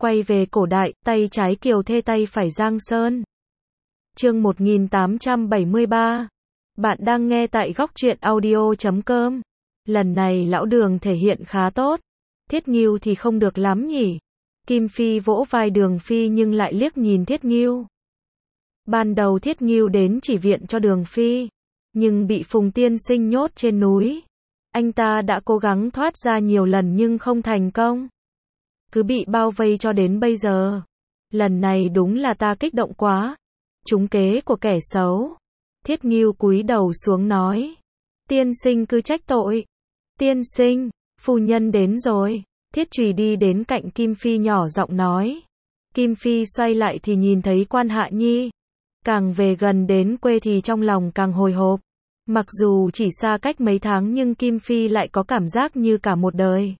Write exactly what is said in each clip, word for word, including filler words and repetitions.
Quay về cổ đại, tay trái Kiều Thê tay phải Giang Sơn. Chương một nghìn tám trăm bảy mươi ba. Bạn đang nghe tại góc truyện audio chấm com. Lần này lão Đường thể hiện khá tốt. Thiết Ngưu thì không được lắm nhỉ. Kim Phi vỗ vai Đường Phi nhưng lại liếc nhìn Thiết Ngưu. Ban đầu Thiết Ngưu đến chỉ viện cho Đường Phi, nhưng bị Phùng Tiên Sinh nhốt trên núi. Anh ta đã cố gắng thoát ra nhiều lần nhưng không thành công. Cứ bị bao vây cho đến bây giờ. Lần này đúng là ta kích động quá. Trúng kế của kẻ xấu. Thiết Ngưu cúi đầu xuống nói. Tiên sinh cứ trách tội. Tiên sinh, phu nhân đến rồi. Thiết Trùy đi đến cạnh Kim Phi nhỏ giọng nói. Kim Phi xoay lại thì nhìn thấy Quan Hạ Nhi. Càng về gần đến quê thì trong lòng càng hồi hộp. Mặc dù chỉ xa cách mấy tháng nhưng Kim Phi lại có cảm giác như cả một đời.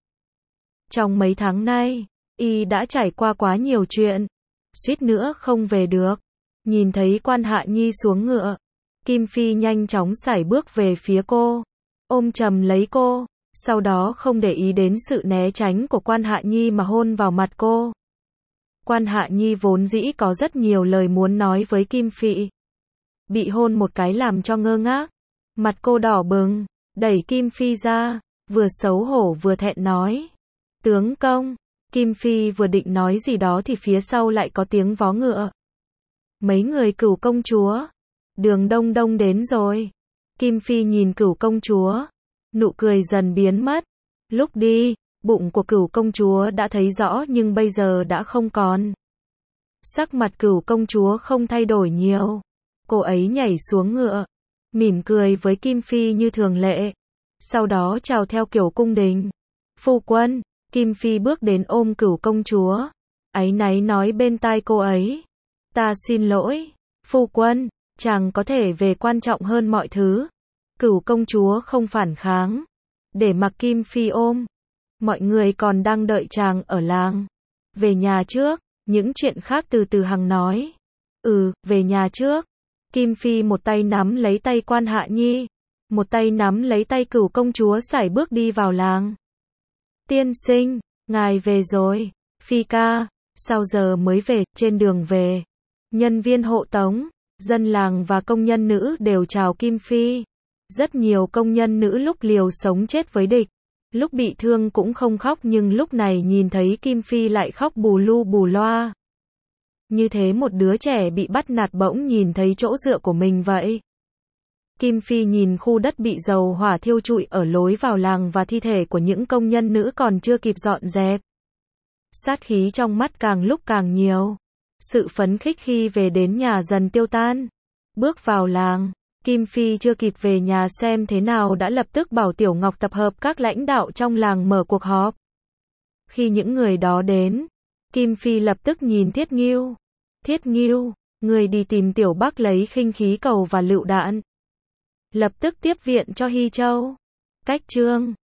Trong mấy tháng nay, y đã trải qua quá nhiều chuyện. Suýt nữa không về được. Nhìn thấy Quan Hạ Nhi xuống ngựa, Kim Phi nhanh chóng sải bước về phía cô, ôm chầm lấy cô, sau đó không để ý đến sự né tránh của Quan Hạ Nhi mà hôn vào mặt cô. Quan Hạ Nhi vốn dĩ có rất nhiều lời muốn nói với Kim Phi. Bị hôn một cái làm cho ngơ ngác, mặt cô đỏ bừng, đẩy Kim Phi ra, vừa xấu hổ vừa thẹn nói. Tướng công, Kim Phi vừa định nói gì đó thì phía sau lại có tiếng vó ngựa. Mấy người Cửu công chúa, Đường Đông Đông đến rồi. Kim Phi nhìn Cửu công chúa, nụ cười dần biến mất. Lúc đi, bụng của Cửu công chúa đã thấy rõ nhưng bây giờ đã không còn. Sắc mặt Cửu công chúa không thay đổi nhiều. Cô ấy nhảy xuống ngựa, mỉm cười với Kim Phi như thường lệ. Sau đó chào theo kiểu cung đình. Phu quân, Kim Phi bước đến ôm Cửu công chúa. Áy náy nói bên tai cô ấy. Ta xin lỗi, phu quân, chàng có thể về quan trọng hơn mọi thứ. Cửu công chúa không phản kháng, để mặc Kim Phi ôm. Mọi người còn đang đợi chàng ở làng. Về nhà trước, những chuyện khác từ từ hằng nói. Ừ, về nhà trước. Kim Phi một tay nắm lấy tay Quan Hạ Nhi, một tay nắm lấy tay Cửu công chúa sải bước đi vào làng. Tiên sinh, ngài về rồi. Phi ca, sao giờ mới về? Trên đường về, nhân viên hộ tống, dân làng và công nhân nữ đều chào Kim Phi. Rất nhiều công nhân nữ lúc liều sống chết với địch, lúc bị thương cũng không khóc nhưng lúc này nhìn thấy Kim Phi lại khóc bù lu bù loa. Như thế một đứa trẻ bị bắt nạt bỗng nhìn thấy chỗ dựa của mình vậy. Kim Phi nhìn khu đất bị dầu hỏa thiêu trụi ở lối vào làng và thi thể của những công nhân nữ còn chưa kịp dọn dẹp. Sát khí trong mắt càng lúc càng nhiều. Sự phấn khích khi về đến nhà dần tiêu tan. Bước vào làng, Kim Phi chưa kịp về nhà xem thế nào đã lập tức bảo Tiểu Ngọc tập hợp các lãnh đạo trong làng mở cuộc họp. Khi những người đó đến, Kim Phi lập tức nhìn Thiết Ngưu. Thiết Ngưu, người đi tìm Tiểu Bắc lấy khinh khí cầu và lựu đạn. Lập tức tiếp viện cho Hy Châu. Cách Trương,